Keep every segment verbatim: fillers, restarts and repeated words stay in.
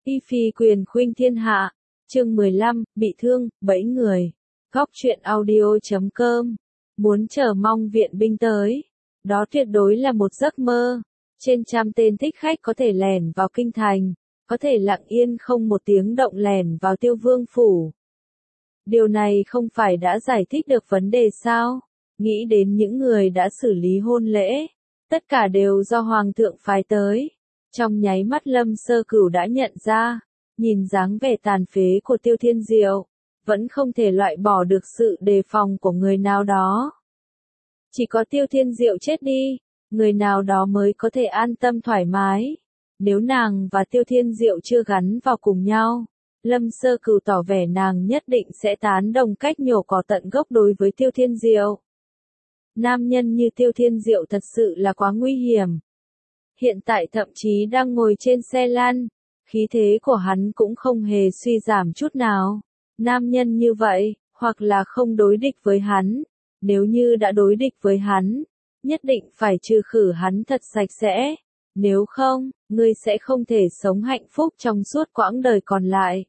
Y phi quyền khuynh thiên hạ, chương mười lăm, bị thương, bẫy người. Góc truyện audio chấm com. Muốn chờ mong viện binh tới. Đó tuyệt đối là một giấc mơ. Trên trăm tên thích khách có thể lẻn vào kinh thành, có thể lặng yên không một tiếng động lẻn vào Tiêu Vương phủ. Điều này không phải đã giải thích được vấn đề sao? Nghĩ đến những người đã xử lý hôn lễ, tất cả đều do Hoàng thượng phái tới. Trong nháy mắt Lâm Sơ Cửu đã nhận ra, nhìn dáng vẻ tàn phế của Tiêu Thiên Diệu, vẫn không thể loại bỏ được sự đề phòng của người nào đó. Chỉ có Tiêu Thiên Diệu chết đi, người nào đó mới có thể an tâm thoải mái. Nếu nàng và Tiêu Thiên Diệu chưa gắn vào cùng nhau, Lâm Sơ Cửu tỏ vẻ nàng nhất định sẽ tán đồng cách nhổ cỏ tận gốc đối với Tiêu Thiên Diệu. Nam nhân như Tiêu Thiên Diệu thật sự là quá nguy hiểm. Hiện tại thậm chí đang ngồi trên xe lăn, khí thế của hắn cũng không hề suy giảm chút nào. Nam nhân như vậy, hoặc là không đối địch với hắn, nếu như đã đối địch với hắn, nhất định phải trừ khử hắn thật sạch sẽ, nếu không, ngươi sẽ không thể sống hạnh phúc trong suốt quãng đời còn lại.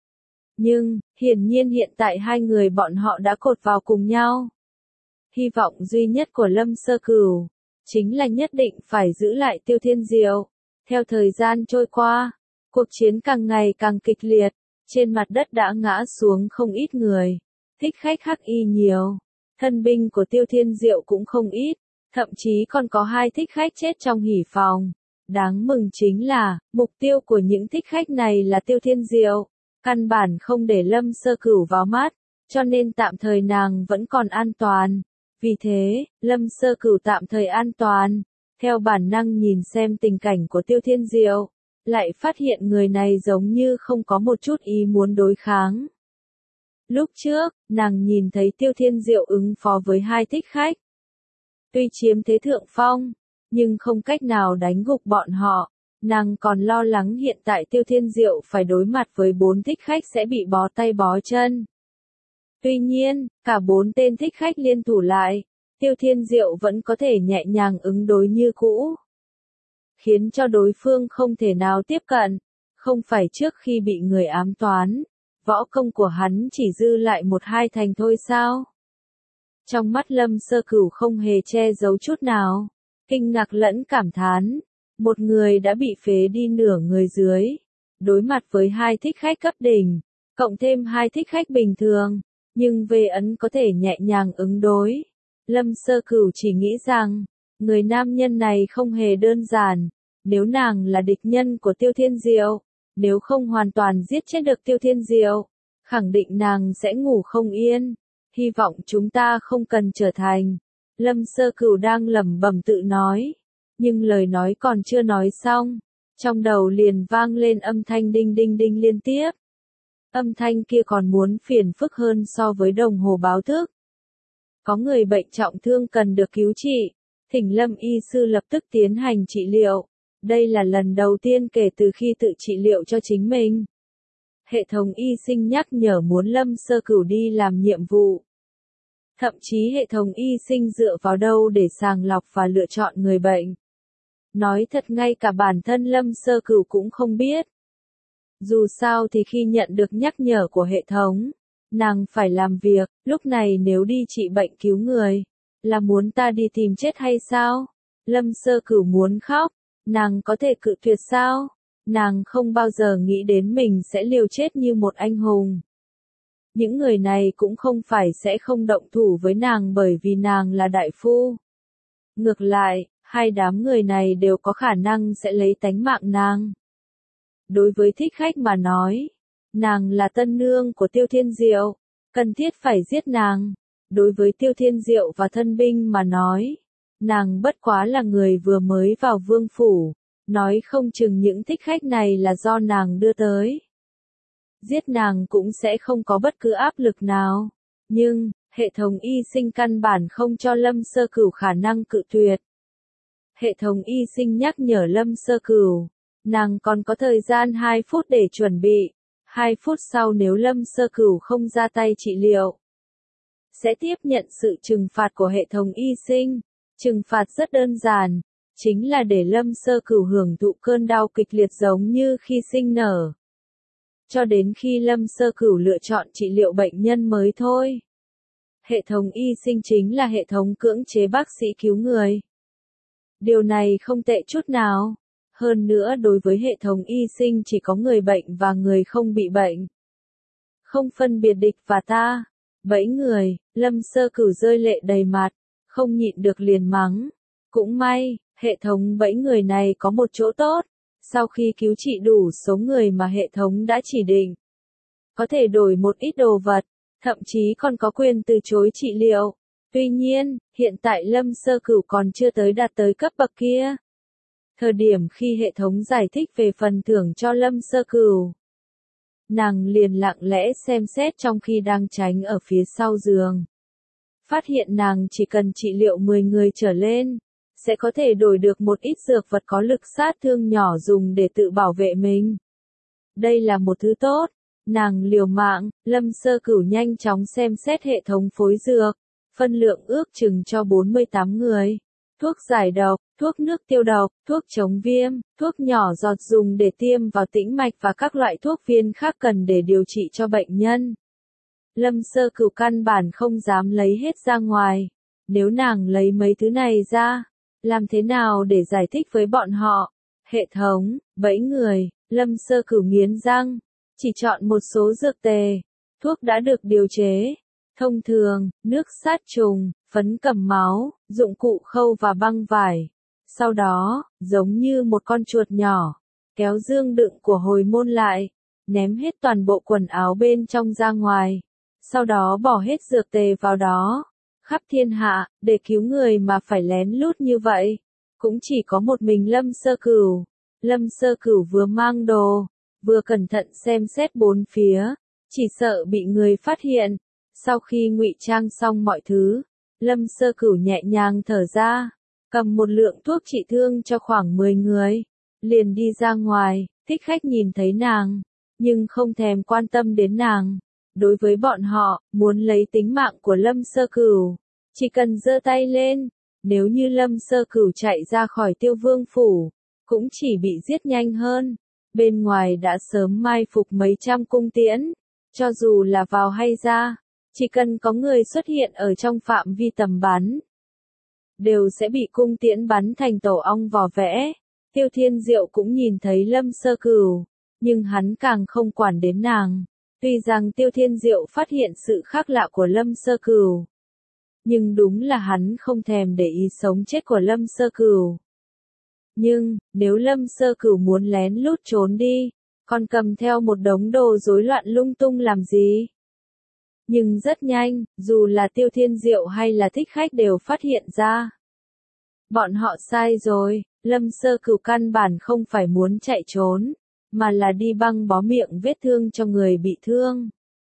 Nhưng, hiển nhiên hiện tại hai người bọn họ đã cột vào cùng nhau. Hy vọng duy nhất của Lâm Sơ Cửu chính là nhất định phải giữ lại Tiêu Thiên Diệu. Theo thời gian trôi qua, cuộc chiến càng ngày càng kịch liệt, trên mặt đất đã ngã xuống không ít người, thích khách hắc y nhiều, thân binh của Tiêu Thiên Diệu cũng không ít, thậm chí còn có hai thích khách chết trong hỉ phòng. Đáng mừng chính là, mục tiêu của những thích khách này là Tiêu Thiên Diệu, căn bản không để Lâm Sơ Cửu vào mắt, cho nên tạm thời nàng vẫn còn an toàn. Vì thế, Lâm Sơ Cửu tạm thời an toàn, theo bản năng nhìn xem tình cảnh của Tiêu Thiên Diệu, lại phát hiện người này giống như không có một chút ý muốn đối kháng. Lúc trước, nàng nhìn thấy Tiêu Thiên Diệu ứng phó với hai thích khách. Tuy chiếm thế thượng phong, nhưng không cách nào đánh gục bọn họ, nàng còn lo lắng hiện tại Tiêu Thiên Diệu phải đối mặt với bốn thích khách sẽ bị bó tay bó chân. Tuy nhiên, cả bốn tên thích khách liên thủ lại, Tiêu Thiên Diệu vẫn có thể nhẹ nhàng ứng đối như cũ, khiến cho đối phương không thể nào tiếp cận. Không phải trước khi bị người ám toán, võ công của hắn chỉ dư lại một hai thành thôi sao? Trong mắt Lâm Sơ Cửu không hề che giấu chút nào, kinh ngạc lẫn cảm thán, một người đã bị phế đi nửa người dưới, đối mặt với hai thích khách cấp đỉnh, cộng thêm hai thích khách bình thường, nhưng về ấn có thể nhẹ nhàng ứng đối. Lâm Sơ Cửu chỉ nghĩ rằng, người nam nhân này không hề đơn giản, nếu nàng là địch nhân của Tiêu Thiên Diệu, nếu không hoàn toàn giết chết được Tiêu Thiên Diệu, khẳng định nàng sẽ ngủ không yên. Hy vọng chúng ta không cần trở thành. Lâm Sơ Cửu đang lẩm bẩm tự nói, nhưng lời nói còn chưa nói xong, trong đầu liền vang lên âm thanh đinh đinh đinh liên tiếp. Âm thanh kia còn muốn phiền phức hơn so với đồng hồ báo thức. Có người bệnh trọng thương cần được cứu trị, thỉnh Lâm y sư lập tức tiến hành trị liệu. Đây là lần đầu tiên kể từ khi tự trị liệu cho chính mình. Hệ thống y sinh nhắc nhở muốn Lâm Sơ Cửu đi làm nhiệm vụ. Thậm chí hệ thống y sinh dựa vào đâu để sàng lọc và lựa chọn người bệnh. Nói thật ngay cả bản thân Lâm Sơ Cửu cũng không biết. Dù sao thì khi nhận được nhắc nhở của hệ thống, nàng phải làm việc, lúc này nếu đi trị bệnh cứu người, là muốn ta đi tìm chết hay sao? Lâm Sơ Cửu muốn khóc, nàng có thể cự tuyệt sao? Nàng không bao giờ nghĩ đến mình sẽ liều chết như một anh hùng. Những người này cũng không phải sẽ không động thủ với nàng bởi vì nàng là đại phu. Ngược lại, hai đám người này đều có khả năng sẽ lấy tánh mạng nàng. Đối với thích khách mà nói, nàng là tân nương của Tiêu Thiên Diệu, cần thiết phải giết nàng. Đối với Tiêu Thiên Diệu và thân binh mà nói, nàng bất quá là người vừa mới vào vương phủ, nói không chừng những thích khách này là do nàng đưa tới. Giết nàng cũng sẽ không có bất cứ áp lực nào, nhưng, hệ thống y sinh căn bản không cho Lâm Sơ Cửu khả năng cự tuyệt. Hệ thống y sinh nhắc nhở Lâm Sơ Cửu, nàng còn có thời gian hai phút để chuẩn bị, hai phút sau nếu Lâm Sơ Cửu không ra tay trị liệu, sẽ tiếp nhận sự trừng phạt của hệ thống y sinh. Trừng phạt rất đơn giản, chính là để Lâm Sơ Cửu hưởng thụ cơn đau kịch liệt giống như khi sinh nở. cho đến khi Lâm Sơ Cửu lựa chọn trị liệu bệnh nhân mới thôi. Hệ thống y sinh chính là hệ thống cưỡng chế bác sĩ cứu người. Điều này không tệ chút nào. Hơn nữa đối với hệ thống y sinh chỉ có người bệnh và người không bị bệnh. Không phân biệt địch và ta. Bẫy người, Lâm Sơ Cửu rơi lệ đầy mặt, không nhịn được liền mắng. Cũng may, hệ thống bẫy người này có một chỗ tốt. Sau khi cứu trị đủ số người mà hệ thống đã chỉ định, có thể đổi một ít đồ vật, thậm chí còn có quyền từ chối trị liệu. Tuy nhiên, hiện tại Lâm Sơ Cửu còn chưa tới đạt tới cấp bậc kia. Thời điểm khi hệ thống giải thích về phần thưởng cho Lâm Sơ Cửu, nàng liền lặng lẽ xem xét trong khi đang tránh ở phía sau giường. Phát hiện nàng chỉ cần trị liệu mười người trở lên, sẽ có thể đổi được một ít dược vật có lực sát thương nhỏ dùng để tự bảo vệ mình. Đây là một thứ tốt. Nàng liều mạng, Lâm Sơ Cửu nhanh chóng xem xét hệ thống phối dược, phân lượng ước chừng cho bốn mươi tám người. Thuốc giải độc, thuốc nước tiêu độc, thuốc chống viêm, thuốc nhỏ giọt dùng để tiêm vào tĩnh mạch và các loại thuốc viên khác cần để điều trị cho bệnh nhân. Lâm Sơ Cửu căn bản không dám lấy hết ra ngoài. Nếu nàng lấy mấy thứ này ra, làm thế nào để giải thích với bọn họ? Hệ thống, bẫy người, Lâm Sơ Cửu nghiến răng, chỉ chọn một số dược tề, thuốc đã được điều chế. Thông thường, nước sát trùng, phấn cầm máu, dụng cụ khâu và băng vải. Sau đó, giống như một con chuột nhỏ, kéo dương đựng của hồi môn lại, ném hết toàn bộ quần áo bên trong ra ngoài. Sau đó bỏ hết dược tề vào đó. Khắp thiên hạ, để cứu người mà phải lén lút như vậy. Cũng chỉ có một mình Lâm Sơ Cửu. Lâm Sơ Cửu vừa mang đồ, vừa cẩn thận xem xét bốn phía, chỉ sợ bị người phát hiện. Sau khi ngụy trang xong mọi thứ, Lâm Sơ Cửu nhẹ nhàng thở ra, cầm một lượng thuốc trị thương cho khoảng mười người, liền đi ra ngoài. Thích khách nhìn thấy nàng, nhưng không thèm quan tâm đến nàng. Đối với bọn họ, muốn lấy tính mạng của Lâm Sơ Cửu, chỉ cần giơ tay lên. Nếu như Lâm Sơ Cửu chạy ra khỏi Tiêu Vương phủ, cũng chỉ bị giết nhanh hơn. Bên ngoài đã sớm mai phục mấy trăm cung tiễn, cho dù là vào hay ra, chỉ cần có người xuất hiện ở trong phạm vi tầm bắn, đều sẽ bị cung tiễn bắn thành tổ ong vỏ vẽ. Tiêu Thiên Diệu cũng nhìn thấy Lâm Sơ Cửu, nhưng hắn càng không quản đến nàng. Tuy rằng Tiêu Thiên Diệu phát hiện sự khác lạ của Lâm Sơ Cửu, nhưng đúng là hắn không thèm để ý sống chết của Lâm Sơ Cửu. Nhưng, nếu Lâm Sơ Cửu muốn lén lút trốn đi, còn cầm theo một đống đồ rối loạn lung tung làm gì? Nhưng rất nhanh, dù là Tiêu Thiên Diệu hay là thích khách đều phát hiện ra. Bọn họ sai rồi, Lâm Sơ Cửu căn bản không phải muốn chạy trốn, mà là đi băng bó miệng vết thương cho người bị thương.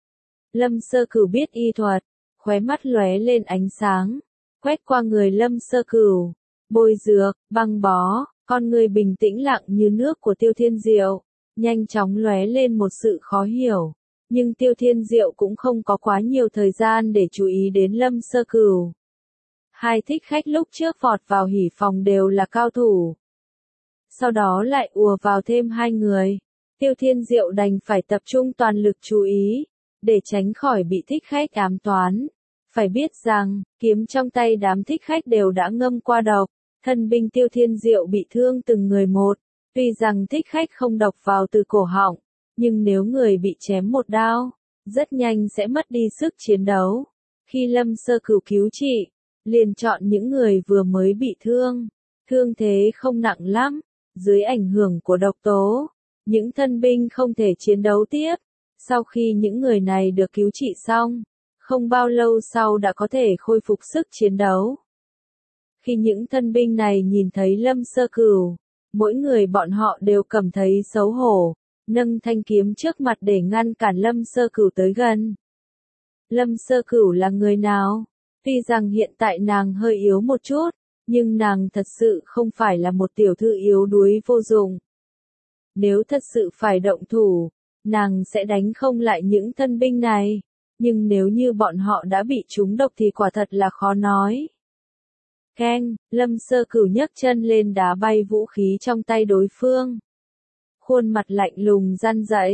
Lâm Sơ Cửu biết y thuật, khóe mắt lóe lên ánh sáng, quét qua người Lâm Sơ Cửu, bôi dược, băng bó, con người bình tĩnh lặng như nước của Tiêu Thiên Diệu, nhanh chóng lóe lên một sự khó hiểu. Nhưng Tiêu Thiên Diệu cũng không có quá nhiều thời gian để chú ý đến Lâm Sơ Cửu. Hai thích khách lúc trước vọt vào hỉ phòng đều là cao thủ. Sau đó lại ùa vào thêm hai người. Tiêu Thiên Diệu đành phải tập trung toàn lực chú ý, để tránh khỏi bị thích khách ám toán. Phải biết rằng, kiếm trong tay đám thích khách đều đã ngâm qua độc, thân binh Tiêu Thiên Diệu bị thương từng người một. Tuy rằng thích khách không độc vào từ cổ họng, nhưng nếu người bị chém một đao, rất nhanh sẽ mất đi sức chiến đấu. Khi Lâm Sơ Cửu cứu trị, liền chọn những người vừa mới bị thương, thương thế không nặng lắm, dưới ảnh hưởng của độc tố, những thân binh không thể chiến đấu tiếp. Sau khi những người này được cứu trị xong, không bao lâu sau đã có thể khôi phục sức chiến đấu. Khi những thân binh này nhìn thấy Lâm Sơ Cửu, mỗi người bọn họ đều cảm thấy xấu hổ, nâng thanh kiếm trước mặt để ngăn cản Lâm Sơ Cửu tới gần. Lâm Sơ Cửu là người nào? Tuy rằng hiện tại nàng hơi yếu một chút, nhưng nàng thật sự không phải là một tiểu thư yếu đuối vô dụng. Nếu thật sự phải động thủ, nàng sẽ đánh không lại những thân binh này, nhưng nếu như bọn họ đã bị trúng độc thì quả thật là khó nói. Keng, Lâm Sơ Cửu nhấc chân lên đá bay vũ khí trong tay đối phương. Khuôn mặt lạnh lùng răn dậy,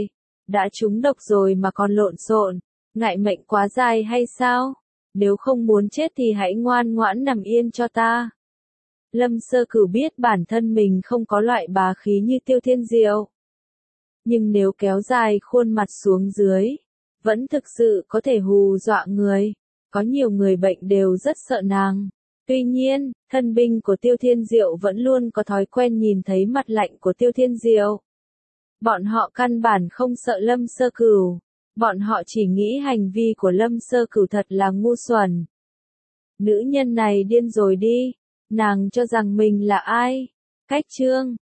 Đã trúng độc rồi mà còn lộn xộn, ngại mệnh quá dài hay sao? Nếu không muốn chết thì hãy ngoan ngoãn nằm yên cho ta. Lâm Sơ Cửu biết bản thân mình không có loại bá khí như Tiêu Thiên Diệu. Nhưng nếu kéo dài khuôn mặt xuống dưới, vẫn thực sự có thể hù dọa người. Có nhiều người bệnh đều rất sợ nàng. Tuy nhiên, thân binh của Tiêu Thiên Diệu vẫn luôn có thói quen nhìn thấy mặt lạnh của Tiêu Thiên Diệu. Bọn họ căn bản không sợ Lâm Sơ Cửu. Bọn họ chỉ nghĩ hành vi của Lâm Sơ Cửu thật là ngu xuẩn. Nữ nhân này điên rồi đi. Nàng cho rằng mình là ai? Cách chương